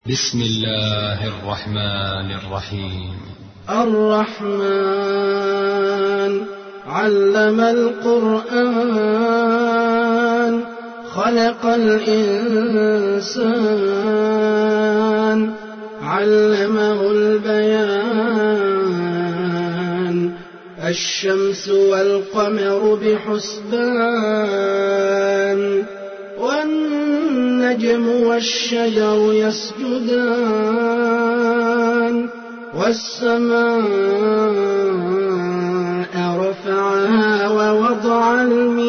بسم الله الرحمن الرحيم. الرحمن علم القرآن خلق الإنسان علمه البيان الشمس والقمر بحسبان والنجم والشجر يسجدان والسماء رفعها ووضع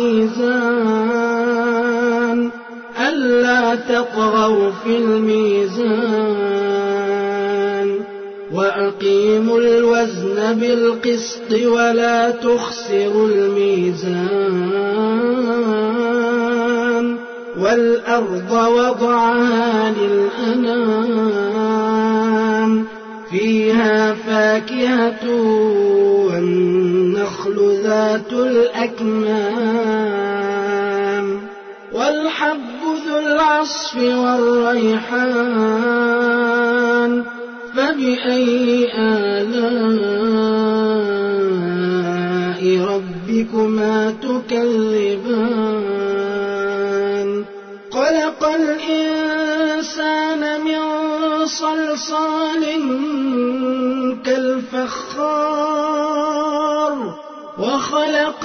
الميزان ألا تطغوا في الميزان وأقيموا الوزن بالقسط ولا تخسروا الميزان والأرض وضعها للأنام فيها فاكهة والنخل ذات الأكمام والحب ذو العصف والريحان فبأي آلاء ربكما تكذبان خلق الإنسان من صلصال كالفخار وخلق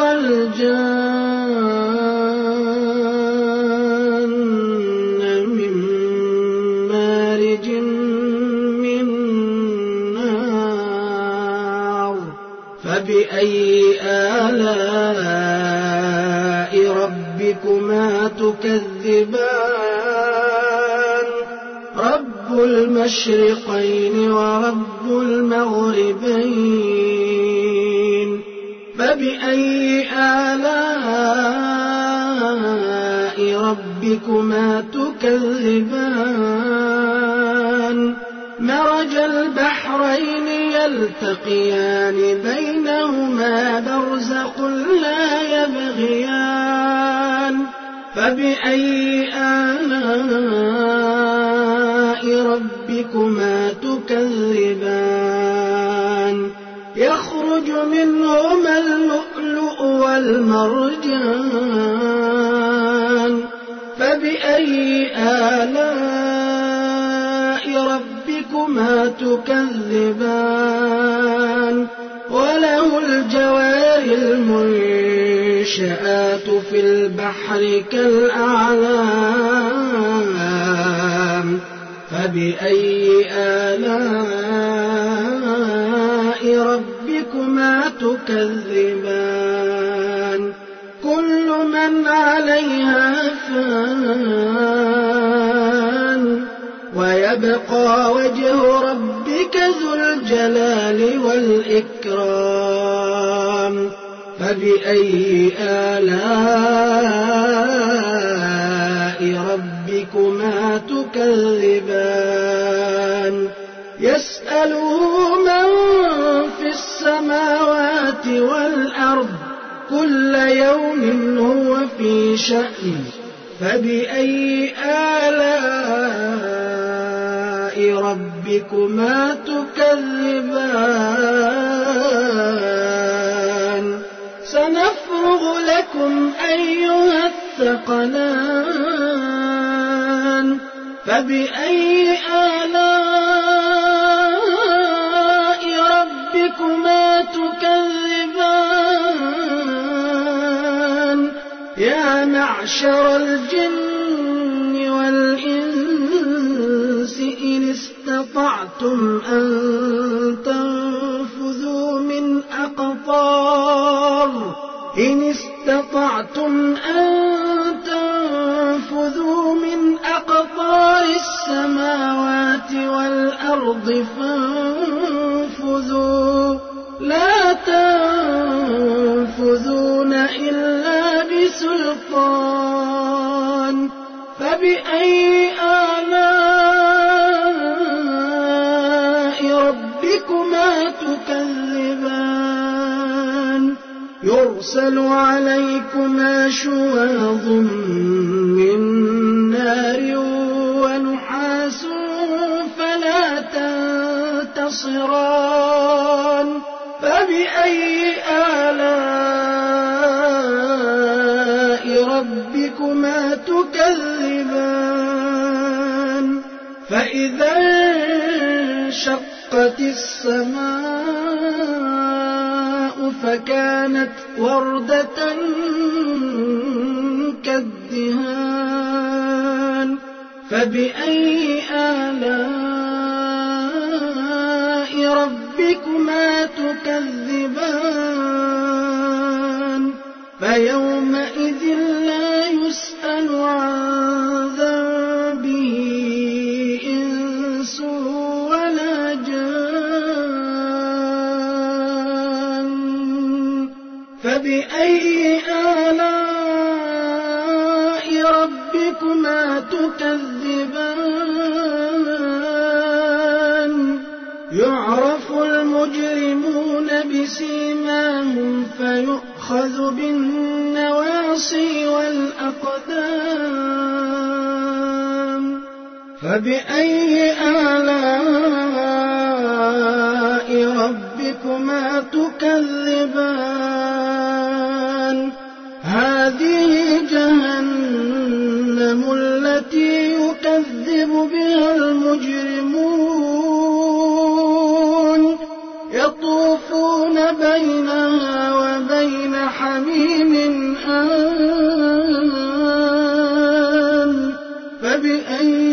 الجان من مارج من نار فبأي آلاء ربكما تكذبان رب المشرقين ورب المغربين فبأي آلاء ربكما تكذبان مرج البحرين يلتقيان بينهما برزخ لا يبغيان فبأي آلاء ربكما تكذبان يخرج منهما اللؤلؤ والمرجان فبأي آلاء ربكما تكذبان وله الجوار المنشآت في البحر كالأعلام فبأي آلاء ربكما تكذبان كل من عليها فان ويبقى وجه ربك ذو الجلال والإكرام فبأي آلاء ربكما تكذبان يسأله من في السماوات والأرض كل يوم هو في شأن فبأي آلاء ربكما تكذبان سنفرغ لكم أيها الثقلان فبأي آلاء ربكما تكذبان يا معشر الجن والإنس إن استطعتم أن تنفذوا من أقطار السماوات والأرض فانفذوا لا تنفذون إلا بسلطان فبأي آلاء ربكما تكذبان يرسل عليكما شواظ من نار ونحاس تنتصران فبأي آلاء ربكما تكذبان فإذا انشقت السماء فكانت وردة كالدهان فبأي آلاء ربكما تكذبان فيومئذ لا يسأل عن ذنبه إنس ولا جان فبأي آلاء ربكما تكذبان يعرف المجرمون بسيماهم فيؤخذ بالنواصي والأقدام فبأي آلاء ربكما تكذبان هذه جهنم التي يكذب بها المجرمون يطوفون بينها وبين حميم آن فبأي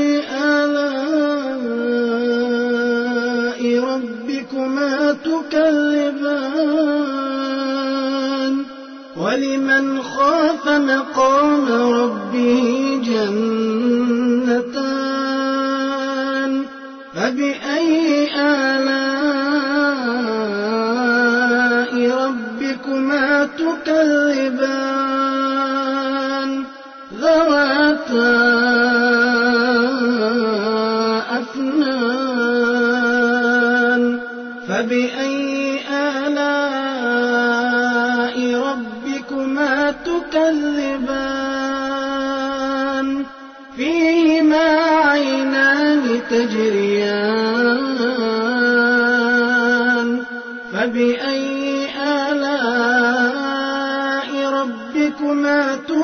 آلاء ربكما تكذبان ولمن خاف مقام ربه جنتان فبأي آلاء ربكما تكذبان ذواتا أفنان فبأي آلاء ربكما تكذبان فيهما عينان تجريان فبأي آلاء ربكما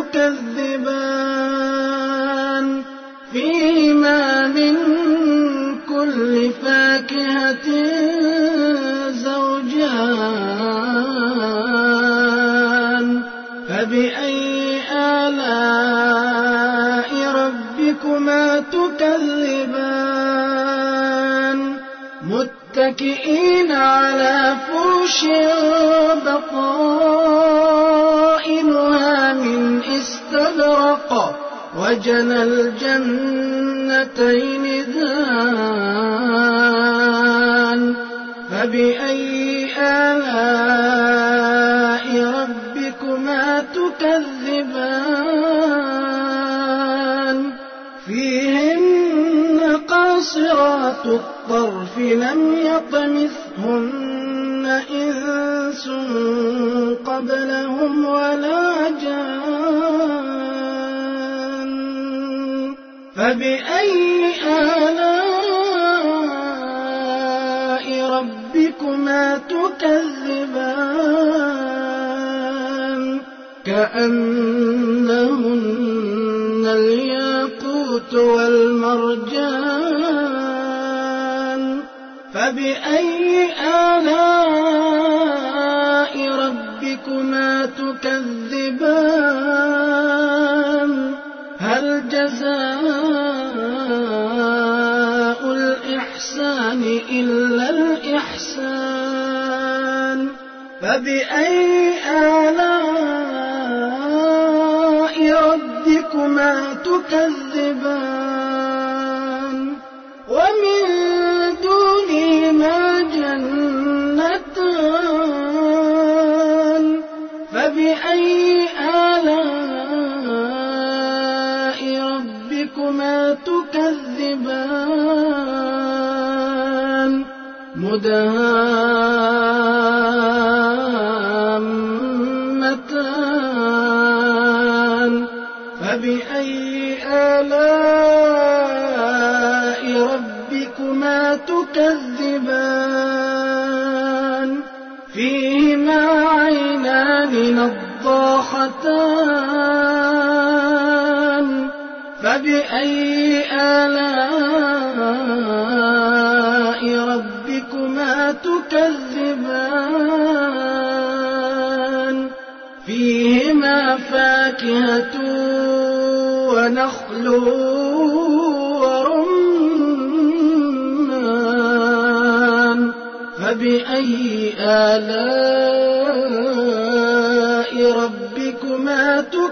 تكذبان فيهما من كل فاكهة زوجان فبأي آلاء ربكما تكذبان متكئين على فرش بطائنها من استبرق وجنى الجنتين دان فبأي آلاء ربكما تكذبان فيهن قاصرات الطرف لم يطمثهن إنس قبلهم ولا جان فبأي آلاء ربكما تكذبان كأنهن الياقوت والمرجان فبأي آلاء ربكما تكذبان هل جزاء الإحسان إلا الإحسان فبأي آلاء ربكما تكذبان ومن دونهما جنتان فبأي آلاء ربكما تكذبان مدهامتان فبأي آلاء ربكما ربكما تكذبان فيهما عينان نضاختان فبأي آلاء ربكما تكذبان فيهما فاكهة ونخل ورمان فبأي آلاء ربكما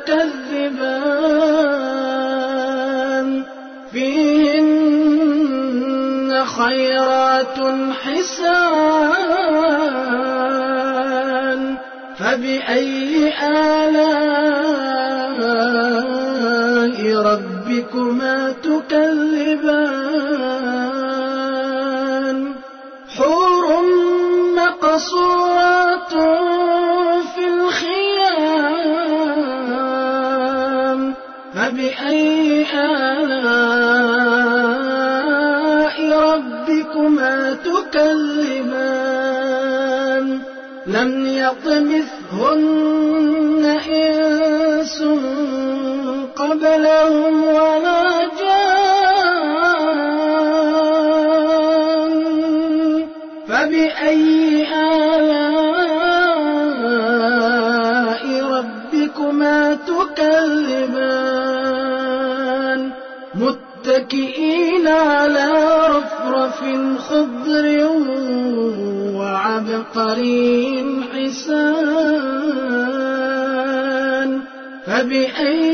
تكذبان فيهن خيرات حسان فبأي آلاء ربكما تكذبان حور مقصورات في الخيام فبأي آلاء ربكما تكذبان لم يطمثهن إنس قبلهم ولا جان فبأي آلاء ربكما تكذبان متكئين على رفرف خضر وعبقري حسان فبأي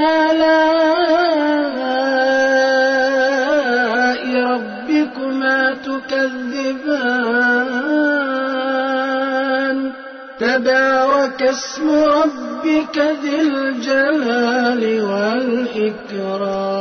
آلاء ربكما تكذبان تبارك اسم ربك ذي الجلال والإكرام